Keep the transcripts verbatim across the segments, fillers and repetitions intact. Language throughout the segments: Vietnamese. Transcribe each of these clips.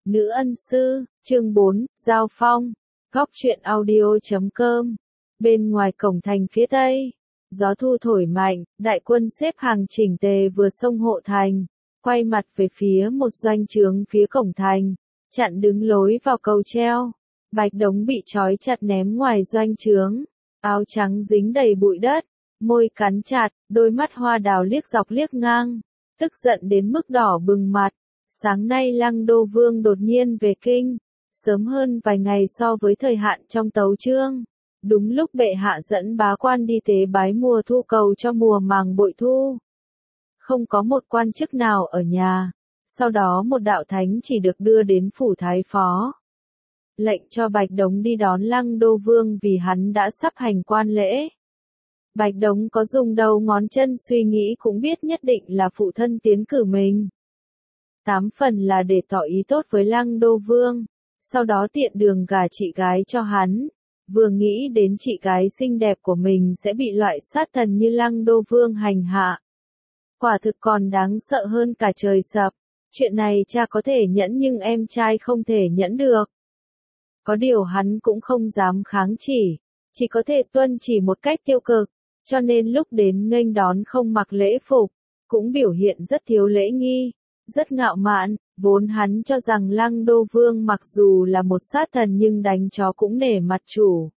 Nữ ân sư, chương bốn, Giao Phong, góc truyện audio chấm com. Bên ngoài cổng thành phía tây, gió thu thổi mạnh, đại quân xếp hàng chỉnh tề vừa xông hộ thành, quay mặt về phía một doanh trướng phía cổng thành, chặn đứng lối vào cầu treo. Bạch Đống bị trói chặt ném ngoài doanh trướng, áo trắng dính đầy bụi đất, môi cắn chặt, đôi mắt hoa đào liếc dọc liếc ngang, tức giận đến mức đỏ bừng mặt. Sáng nay Lăng Đô Vương đột nhiên về kinh, sớm hơn vài ngày so với thời hạn trong tấu chương. Đúng lúc bệ hạ dẫn bá quan đi tế bái mùa thu cầu cho mùa màng bội thu. Không có một quan chức nào ở nhà, sau đó một đạo thánh chỉ được đưa đến phủ thái phó. Lệnh cho Bạch Đống đi đón Lăng Đô Vương vì hắn đã sắp hành quan lễ. Bạch Đống có dùng đầu ngón chân suy nghĩ cũng biết nhất định là phụ thân tiến cử mình. Tám phần là để tỏ ý tốt với Lăng Đô Vương, sau đó tiện đường gả chị gái cho hắn. Vừa nghĩ đến chị gái xinh đẹp của mình sẽ bị loại sát thần như Lăng Đô Vương hành hạ. Quả thực còn đáng sợ hơn cả trời sập. Chuyện này cha có thể nhẫn nhưng em trai không thể nhẫn được. Có điều hắn cũng không dám kháng chỉ, chỉ có thể tuân chỉ một cách tiêu cực, cho nên lúc đến nghênh đón không mặc lễ phục, cũng biểu hiện rất thiếu lễ nghi, rất ngạo mạn. Vốn hắn cho rằng Lăng Đô Vương mặc dù là một sát thần nhưng đánh chó cũng nể mặt chủ.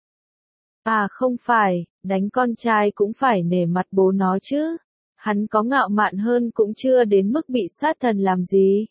À không phải, đánh con trai cũng phải nể mặt bố nó chứ. Hắn có ngạo mạn hơn cũng chưa đến mức bị sát thần làm gì.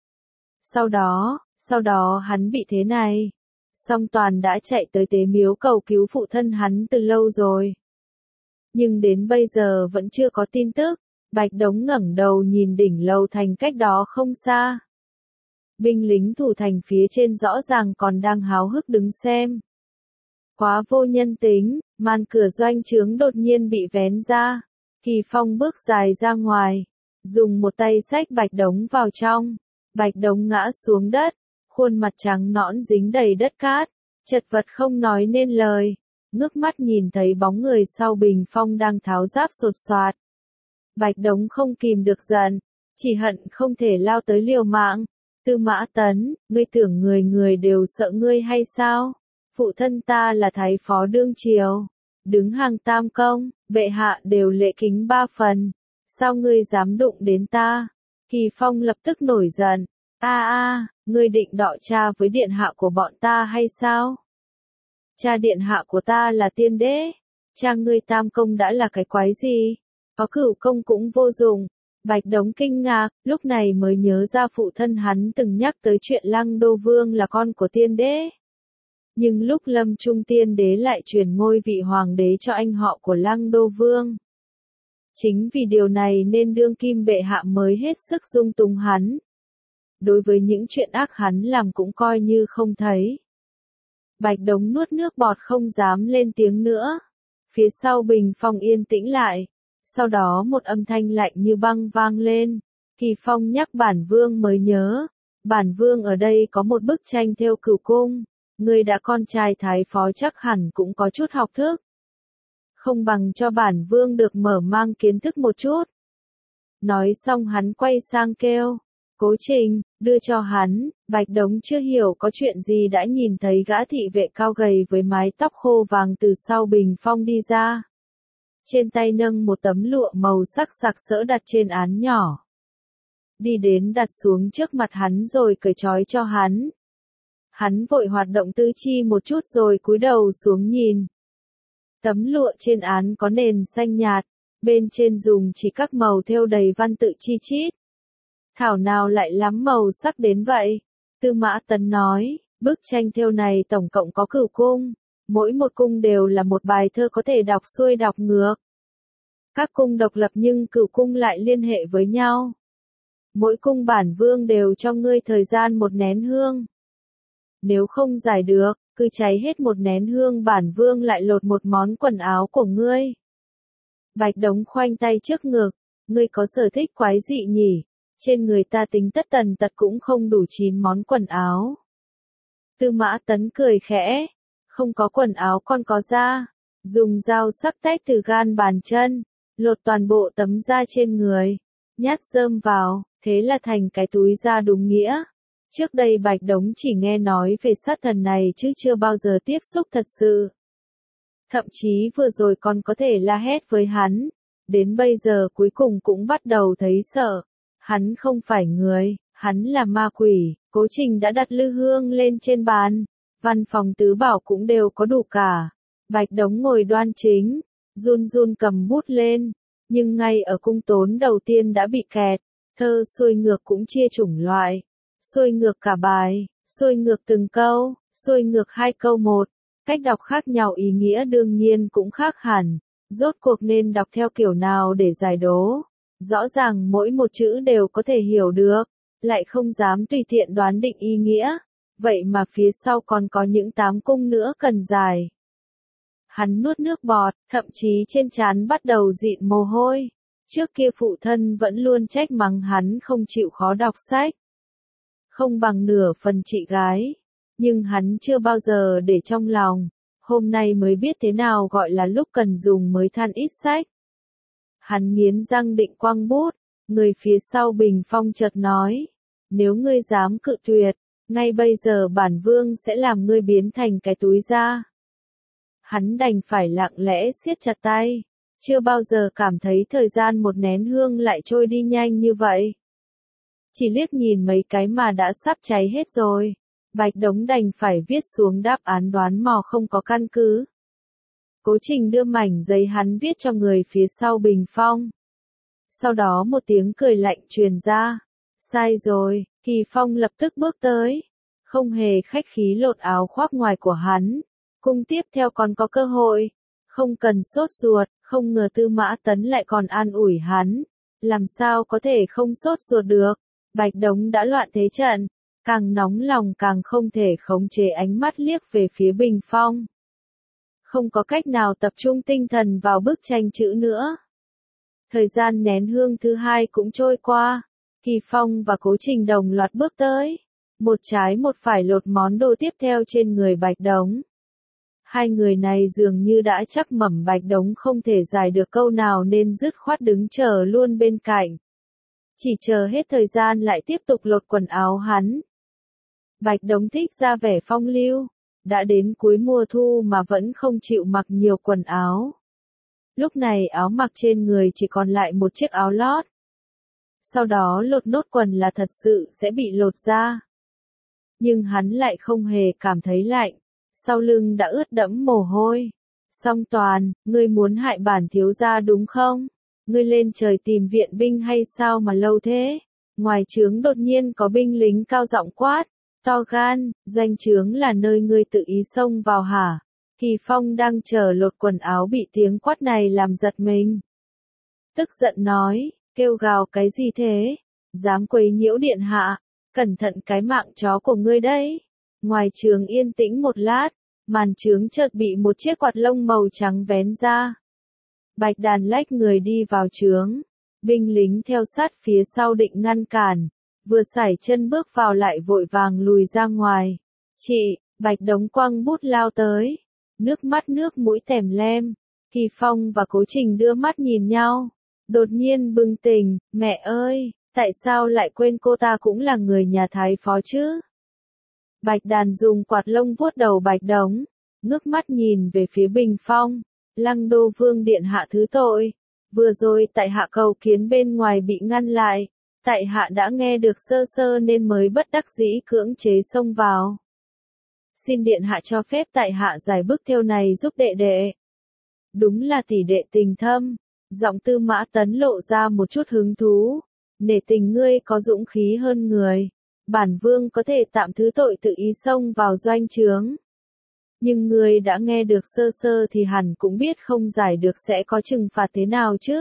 Sau đó, sau đó hắn bị thế này. Song Toàn đã chạy tới tế miếu cầu cứu phụ thân hắn từ lâu rồi. Nhưng đến bây giờ vẫn chưa có tin tức. Bạch Đống ngẩng đầu nhìn đỉnh lầu thành cách đó không xa. Binh lính thủ thành phía trên rõ ràng còn đang háo hức đứng xem. Quá vô nhân tính, màn cửa doanh trướng đột nhiên bị vén ra. Kỳ Phong bước dài ra ngoài, dùng một tay xách Bạch Đống vào trong. Bạch Đống ngã xuống đất, khuôn mặt trắng nõn dính đầy đất cát, chật vật không nói nên lời. Ngước mắt nhìn thấy bóng người sau bình phong đang tháo giáp sột soạt. Bạch Đống không kìm được giận, chỉ hận không thể lao tới liều mạng. Tư Mã Tấn, ngươi tưởng người người đều sợ ngươi hay sao? Phụ thân ta là thái phó đương triều, đứng hàng tam công, bệ hạ đều lễ kính ba phần. Sao ngươi dám đụng đến ta? Kỳ Phong lập tức nổi giận. A a, ngươi định đọ cha với điện hạ của bọn ta hay sao? Cha điện hạ của ta là tiên đế, cha ngươi tam công đã là cái quái gì? Có cửu công cũng vô dụng. Bạch Đống kinh ngạc, lúc này mới nhớ ra phụ thân hắn từng nhắc tới chuyện Lăng Đô Vương là con của tiên đế. Nhưng lúc Lâm Trung tiên đế lại truyền ngôi vị hoàng đế cho anh họ của Lăng Đô Vương. Chính vì điều này nên đương kim bệ hạ mới hết sức dung túng hắn. Đối với những chuyện ác hắn làm cũng coi như không thấy. Bạch Đống nuốt nước bọt không dám lên tiếng nữa. Phía sau bình phong yên tĩnh lại. Sau đó một âm thanh lạnh như băng vang lên. Kỳ Phong nhắc bản vương mới nhớ. Bản vương ở đây có một bức tranh thêu cửu cung. Người đã con trai thái phó chắc hẳn cũng có chút học thức. Không bằng cho bản vương được mở mang kiến thức một chút. Nói xong hắn quay sang kêu. Cố Trình, đưa cho hắn. Bạch Đống chưa hiểu có chuyện gì đã nhìn thấy gã thị vệ cao gầy với mái tóc khô vàng từ sau bình phong đi ra. Trên tay nâng một tấm lụa màu sắc sặc sỡ đặt trên án nhỏ. Đi đến đặt xuống trước mặt hắn rồi cởi trói cho hắn. Hắn vội hoạt động tư chi một chút rồi cúi đầu xuống nhìn. Tấm lụa trên án có nền xanh nhạt, bên trên dùng chỉ các màu thêu đầy văn tự chi chít. Thảo nào lại lắm màu sắc đến vậy? Tư Mã Tấn nói, bức tranh thêu này tổng cộng có cửu cung. Mỗi một cung đều là một bài thơ có thể đọc xuôi đọc ngược. Các cung độc lập nhưng cửu cung lại liên hệ với nhau. Mỗi cung bản vương đều cho ngươi thời gian một nén hương. Nếu không giải được, cứ cháy hết một nén hương bản vương lại lột một món quần áo của ngươi. Bạch Đống khoanh tay trước ngực, ngươi có sở thích quái dị nhỉ, trên người ta tính tất tần tật cũng không đủ chín món quần áo. Tư Mã Tấn cười khẽ. Không có quần áo con có da, dùng dao sắc tách từ gan bàn chân, lột toàn bộ tấm da trên người, nhát rơm vào, thế là thành cái túi da đúng nghĩa. Trước đây Bạch Đống chỉ nghe nói về sát thần này chứ chưa bao giờ tiếp xúc thật sự. Thậm chí vừa rồi còn có thể la hét với hắn. Đến bây giờ cuối cùng cũng bắt đầu thấy sợ. Hắn không phải người, hắn là ma quỷ. Cố Trình đã đặt lư hương lên trên bàn. Văn phòng tứ bảo cũng đều có đủ cả. Bạch Đống ngồi đoan chính, run run cầm bút lên. Nhưng ngay ở cung tốn đầu tiên đã bị kẹt. Thơ xuôi ngược cũng chia chủng loại. Xuôi ngược cả bài, xuôi ngược từng câu, xuôi ngược hai câu một. Cách đọc khác nhau ý nghĩa đương nhiên cũng khác hẳn. Rốt cuộc nên đọc theo kiểu nào để giải đố. Rõ ràng mỗi một chữ đều có thể hiểu được, lại không dám tùy tiện đoán định ý nghĩa. Vậy mà phía sau còn có những tám cung nữa cần giải. Hắn nuốt nước bọt, thậm chí trên trán bắt đầu dịn mồ hôi. Trước kia phụ thân vẫn luôn trách mắng hắn không chịu khó đọc sách. Không bằng nửa phần chị gái. Nhưng hắn chưa bao giờ để trong lòng. Hôm nay mới biết thế nào gọi là lúc cần dùng mới than ít sách. Hắn nghiến răng định quăng bút. Người phía sau bình phong chợt nói. Nếu ngươi dám cự tuyệt, ngay bây giờ bản vương sẽ làm ngươi biến thành cái túi da. Hắn đành phải lặng lẽ siết chặt tay. Chưa bao giờ cảm thấy thời gian một nén hương lại trôi đi nhanh như vậy. Chỉ liếc nhìn mấy cái mà đã sắp cháy hết rồi. Bạch Đống đành phải viết xuống đáp án đoán mò không có căn cứ. Cố Trình đưa mảnh giấy hắn viết cho người phía sau bình phong. Sau đó một tiếng cười lạnh truyền ra. Sai rồi, Kỳ Phong lập tức bước tới. Không hề khách khí lột áo khoác ngoài của hắn. Cung tiếp theo còn có cơ hội. Không cần sốt ruột, không ngờ Tư Mã Tấn lại còn an ủi hắn. Làm sao có thể không sốt ruột được. Bạch Đống đã loạn thế trận. Càng nóng lòng càng không thể khống chế ánh mắt liếc về phía bình phong. Không có cách nào tập trung tinh thần vào bức tranh chữ nữa. Thời gian nén hương thứ hai cũng trôi qua. Kỳ Phong và Cố Trình đồng loạt bước tới. Một trái một phải lột món đồ tiếp theo trên người Bạch Đống. Hai người này dường như đã chắc mẩm Bạch Đống không thể giải được câu nào nên dứt khoát đứng chờ luôn bên cạnh. Chỉ chờ hết thời gian lại tiếp tục lột quần áo hắn. Bạch Đống thích ra vẻ phong lưu. Đã đến cuối mùa thu mà vẫn không chịu mặc nhiều quần áo. Lúc này áo mặc trên người chỉ còn lại một chiếc áo lót. Sau đó lột nốt quần là thật sự sẽ bị lột ra. Nhưng hắn lại không hề cảm thấy lạnh. Sau lưng đã ướt đẫm mồ hôi. Song Toàn, ngươi muốn hại bản thiếu gia đúng không? Ngươi lên trời tìm viện binh hay sao mà lâu thế? Ngoài trướng đột nhiên có binh lính cao giọng quát. To gan, doanh trướng là nơi ngươi tự ý xông vào hả? Kỳ Phong đang chờ lột quần áo bị tiếng quát này làm giật mình. Tức giận nói, kêu gào cái gì thế? Dám quấy nhiễu điện hạ, cẩn thận cái mạng chó của ngươi đấy. Ngoài trướng yên tĩnh một lát, màn trướng chợt bị một chiếc quạt lông màu trắng vén ra. Bạch Đàn lách người đi vào trướng, binh lính theo sát phía sau định ngăn cản. Vừa sải chân bước vào lại vội vàng lùi ra ngoài. Chị, Bạch Đống quăng bút lao tới. Nước mắt nước mũi tèm lem. Kỳ Phong và Cố Trình đưa mắt nhìn nhau. Đột nhiên bừng tỉnh, mẹ ơi, tại sao lại quên cô ta cũng là người nhà Thái Phó chứ? Bạch Đàn dùng quạt lông vuốt đầu Bạch Đống. Ngước mắt nhìn về phía bình phong. Lăng Đô Vương điện hạ thứ tội. Vừa rồi tại hạ cầu kiến bên ngoài bị ngăn lại. Tại hạ đã nghe được sơ sơ nên mới bất đắc dĩ cưỡng chế xông vào. Xin điện hạ cho phép tại hạ giải bức thêu này giúp đệ đệ. Đúng là tỷ đệ tình thâm. Giọng Tư Mã Tấn lộ ra một chút hứng thú. Nể tình ngươi có dũng khí hơn người. Bản vương có thể tạm thứ tội tự ý xông vào doanh trướng. Nhưng ngươi đã nghe được sơ sơ thì hẳn cũng biết không giải được sẽ có trừng phạt thế nào chứ.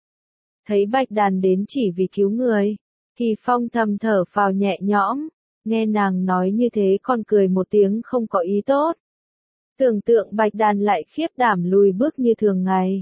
Thấy Bạch Đàn đến chỉ vì cứu người. Kỳ Phong thầm thở phào nhẹ nhõm. Nghe nàng nói như thế còn cười một tiếng không có ý tốt. Tưởng tượng Bạch Đàn lại khiếp đảm lùi bước như thường ngày.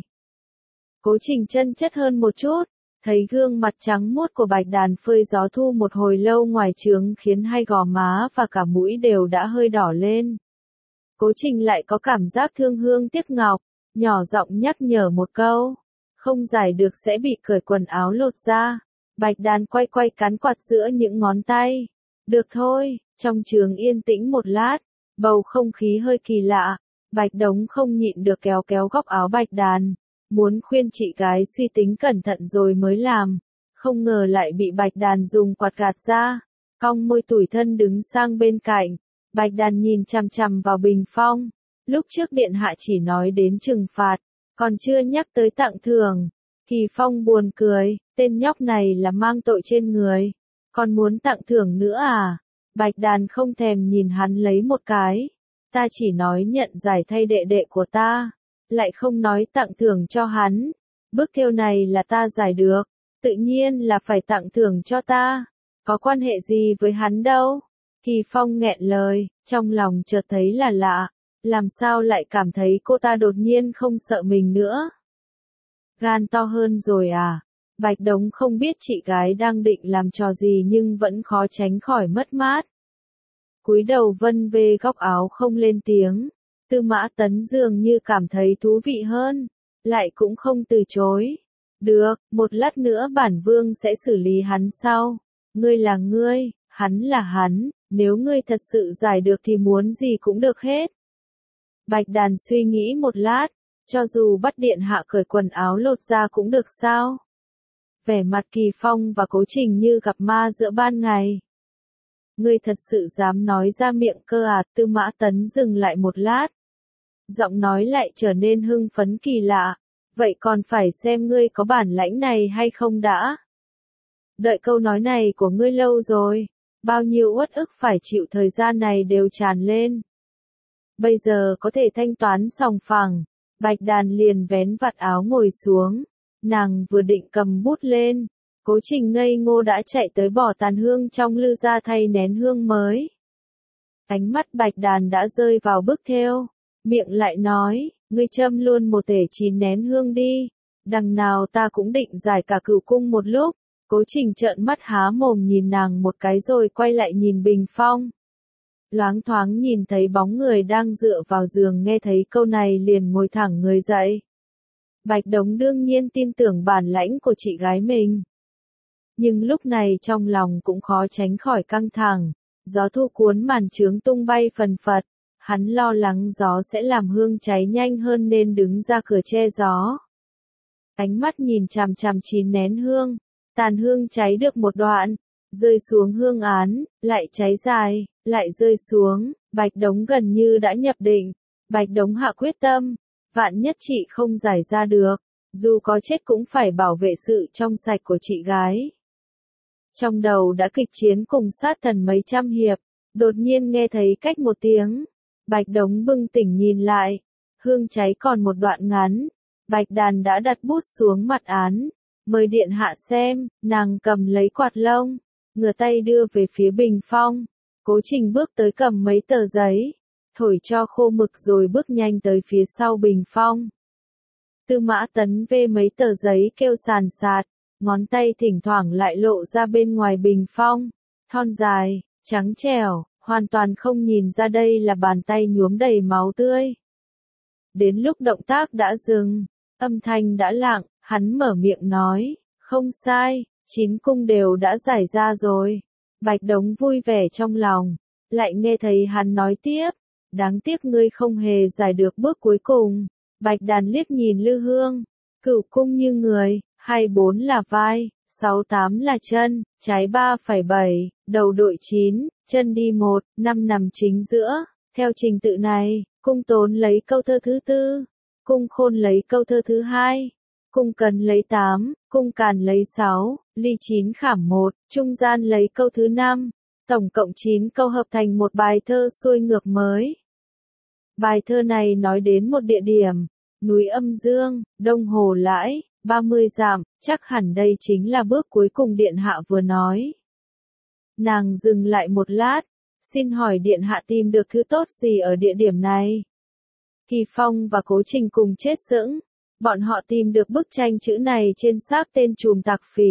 Cố Trình chân chất hơn một chút. Thấy gương mặt trắng muốt của Bạch Đàn phơi gió thu một hồi lâu ngoài trướng khiến hai gò má và cả mũi đều đã hơi đỏ lên. Cố Trình lại có cảm giác thương hương tiếc ngọc. Nhỏ giọng nhắc nhở một câu. Không giải được sẽ bị cởi quần áo lột ra. Bạch Đàn quay quay cắn quạt giữa những ngón tay. Được thôi, trong trường yên tĩnh một lát, bầu không khí hơi kỳ lạ, Bạch Đống không nhịn được kéo kéo góc áo Bạch Đàn, muốn khuyên chị gái suy tính cẩn thận rồi mới làm, không ngờ lại bị Bạch Đàn dùng quạt gạt ra, cong môi tủi thân đứng sang bên cạnh, Bạch Đàn nhìn chằm chằm vào Bình Phong, lúc trước điện hạ chỉ nói đến trừng phạt, còn chưa nhắc tới tặng thưởng. Kỳ Phong buồn cười, tên nhóc này là mang tội trên người, còn muốn tặng thưởng nữa à? Bạch Đàn không thèm nhìn hắn lấy một cái, ta chỉ nói nhận giải thay đệ đệ của ta, lại không nói tặng thưởng cho hắn, bức thêu này là ta giải được, tự nhiên là phải tặng thưởng cho ta, có quan hệ gì với hắn đâu. Kỳ Phong nghẹn lời, trong lòng chợt thấy là lạ, làm sao lại cảm thấy cô ta đột nhiên không sợ mình nữa. Gan to hơn rồi à? Bạch Đống không biết chị gái đang định làm trò gì nhưng vẫn khó tránh khỏi mất mát. Cúi đầu vân về góc áo không lên tiếng, Tư Mã Tấn dường như cảm thấy thú vị hơn, lại cũng không từ chối. Được, một lát nữa bản vương sẽ xử lý hắn sau. Ngươi là ngươi, hắn là hắn, nếu ngươi thật sự giải được thì muốn gì cũng được hết. Bạch Đàn suy nghĩ một lát, cho dù bắt điện hạ cởi quần áo lột ra cũng được sao? Vẻ mặt Kỳ Phong và Cố Trình như gặp ma giữa ban ngày. Ngươi thật sự dám nói ra miệng cơ à? Tư Mã Tấn dừng lại một lát. Giọng nói lại trở nên hưng phấn kỳ lạ. Vậy còn phải xem ngươi có bản lãnh này hay không đã. Đợi câu nói này của ngươi lâu rồi. Bao nhiêu uất ức phải chịu thời gian này đều tràn lên. Bây giờ có thể thanh toán sòng phẳng. Bạch Đàn liền vén vạt áo ngồi xuống. Nàng vừa định cầm bút lên. Cố Trình ngây ngô đã chạy tới bỏ tàn hương trong lư ra thay nén hương mới. Ánh mắt Bạch Đàn đã rơi vào bức thêu. Miệng lại nói, ngươi châm luôn một tể chín nén hương đi. Đằng nào ta cũng định giải cả cửu cung một lúc. Cố Trình trợn mắt há mồm nhìn nàng một cái rồi quay lại nhìn Bình Phong. Loáng thoáng nhìn thấy bóng người đang dựa vào giường, nghe thấy câu này liền ngồi thẳng người dậy. Bạch Đống đương nhiên tin tưởng bản lãnh của chị gái mình. Nhưng lúc này trong lòng cũng khó tránh khỏi căng thẳng, gió thu cuốn màn trướng tung bay phần phật, hắn lo lắng gió sẽ làm hương cháy nhanh hơn nên đứng ra cửa che gió. Ánh mắt nhìn chằm chằm chín nén hương, tàn hương cháy được một đoạn, rơi xuống hương án, lại cháy dài, lại rơi xuống, Bạch Đống gần như đã nhập định, Bạch Đống hạ quyết tâm, vạn nhất chị không giải ra được, dù có chết cũng phải bảo vệ sự trong sạch của chị gái. Trong đầu đã kịch chiến cùng sát thần mấy trăm hiệp, đột nhiên nghe thấy cách một tiếng, Bạch Đống bừng tỉnh nhìn lại, hương cháy còn một đoạn ngắn, Bạch Đàn đã đặt bút xuống mặt án, mời điện hạ xem, nàng cầm lấy quạt lông, ngửa tay đưa về phía Bình Phong, Cố Trình bước tới cầm mấy tờ giấy, thổi cho khô mực rồi bước nhanh tới phía sau Bình Phong. Tư Mã Tấn vê mấy tờ giấy kêu sàn sạt, ngón tay thỉnh thoảng lại lộ ra bên ngoài Bình Phong, thon dài, trắng trẻo, hoàn toàn không nhìn ra đây là bàn tay nhuốm đầy máu tươi. Đến lúc động tác đã dừng, âm thanh đã lặng, hắn mở miệng nói, không sai, chín cung đều đã giải ra rồi. Bạch Đống vui vẻ trong lòng, lại nghe thấy hắn nói tiếp, đáng tiếc ngươi không hề giải được bước cuối cùng. Bạch Đàn liếc nhìn Lư Hương, cửu cung như người, hai bốn là vai, sáu tám là chân, trái ba phẩy bảy, đầu đội chín, chân đi một, năm nằm chính giữa. Theo trình tự này, cung tốn lấy câu thơ thứ tư, cung khôn lấy câu thơ thứ hai, cung cần lấy tám, cung càn lấy sáu, ly chín khảm một, trung gian lấy câu thứ năm, tổng cộng chín câu hợp thành một bài thơ xuôi ngược mới. Bài thơ này nói đến một địa điểm, núi Âm Dương, Đông Hồ Lãi, ba mươi dặm, chắc hẳn đây chính là bước cuối cùng điện hạ vừa nói. Nàng dừng lại một lát, xin hỏi điện hạ tìm được thứ tốt gì ở địa điểm này? Kỳ Phong và Cố Trình cùng chết sững, bọn họ tìm được bức tranh chữ này trên xác tên trùm tặc phỉ.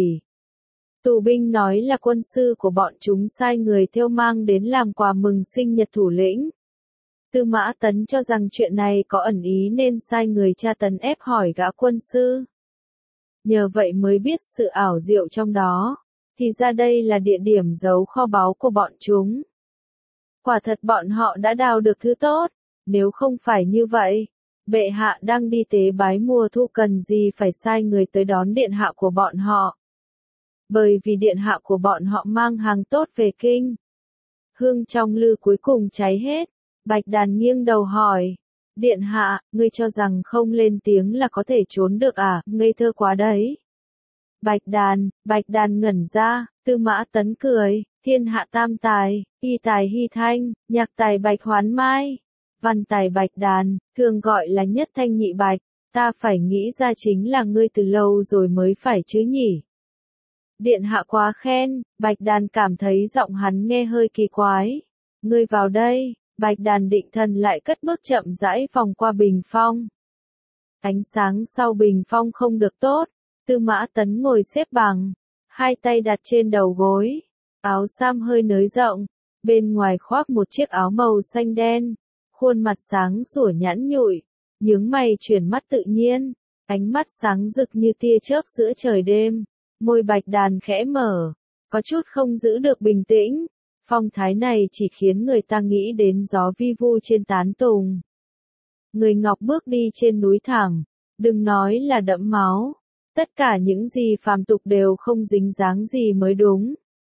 Tù binh nói là quân sư của bọn chúng sai người thêu mang đến làm quà mừng sinh nhật thủ lĩnh. Tư Mã Tấn cho rằng chuyện này có ẩn ý nên sai người tra tấn ép hỏi gã quân sư. Nhờ vậy mới biết sự ảo diệu trong đó. thì ra đây là địa điểm giấu kho báu của bọn chúng. Quả thật bọn họ đã đào được thứ tốt, nếu không phải như vậy, bệ hạ đang đi tế bái mùa thu cần gì phải sai người tới đón điện hạ của bọn họ. Bởi vì điện hạ của bọn họ mang hàng tốt về kinh. Hương trong lư cuối cùng cháy hết, Bạch Đàn nghiêng đầu hỏi. Điện hạ, ngươi cho rằng không lên tiếng là có thể trốn được à, ngây thơ quá đấy. Bạch Đàn, Bạch Đàn ngẩn ra, Tư Mã Tấn cười, thiên hạ tam tài, y tài Hy Thanh, nhạc tài Bạch Hoán Mai, văn tài Bạch Đàn, thường gọi là nhất thanh nhị bạch, ta phải nghĩ ra chính là ngươi từ lâu rồi mới phải chứ nhỉ. Điện hạ quá khen, Bạch Đàn cảm thấy giọng hắn nghe hơi kỳ quái. Ngươi vào đây, Bạch Đàn định thần lại cất bước chậm rãi vòng qua bình phong. Ánh sáng sau bình phong không được tốt, Tư Mã Tấn ngồi xếp bằng, hai tay đặt trên đầu gối, áo sam hơi nới rộng, bên ngoài khoác một chiếc áo màu xanh đen, khuôn mặt sáng sủa nhẵn nhụi, nhướng mày chuyển mắt tự nhiên, ánh mắt sáng rực như tia chớp giữa trời đêm, môi Bạch Đàn khẽ mở, có chút không giữ được bình tĩnh, phong thái này chỉ khiến người ta nghĩ đến gió vi vu trên tán tùng. Người ngọc bước đi trên núi thẳng, đừng nói là đẫm máu, tất cả những gì phàm tục đều không dính dáng gì mới đúng.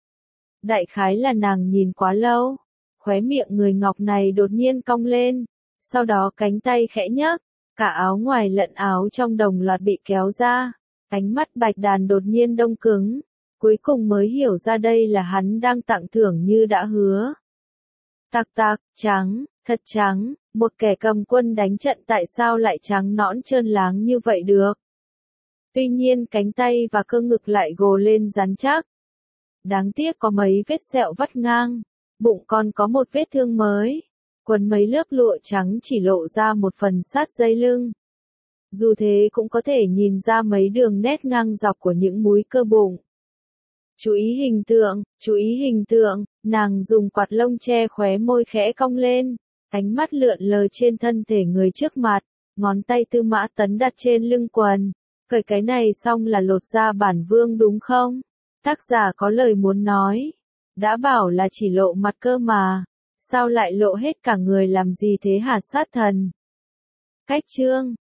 Đại khái là nàng nhìn quá lâu, khóe miệng người ngọc này đột nhiên cong lên, sau đó cánh tay khẽ nhấc, cả áo ngoài lẫn áo trong đồng loạt bị kéo ra, ánh mắt Bạch Đàn đột nhiên đông cứng, cuối cùng mới hiểu ra đây là hắn đang tặng thưởng như đã hứa. Tạc tạc, trắng, thật trắng, một kẻ cầm quân đánh trận tại sao lại trắng nõn trơn láng như vậy được. Tuy nhiên cánh tay và cơ ngực lại gồ lên rắn chắc. Đáng tiếc có mấy vết sẹo vắt ngang, bụng còn có một vết thương mới, quần mấy lớp lụa trắng chỉ lộ ra một phần sát dây lưng. Dù thế cũng có thể nhìn ra mấy đường nét ngang dọc của những múi cơ bụng. Chú ý hình tượng, chú ý hình tượng, nàng dùng quạt lông che khóe môi khẽ cong lên, ánh mắt lượn lờ trên thân thể người trước mặt, ngón tay Tư Mã Tấn đặt trên lưng quần, cởi cái này xong là lột ra bản vương đúng không? Tác giả có lời muốn nói, đã bảo là chỉ lộ mặt cơ mà, sao lại lộ hết cả người làm gì thế hả sát thần? Cách chương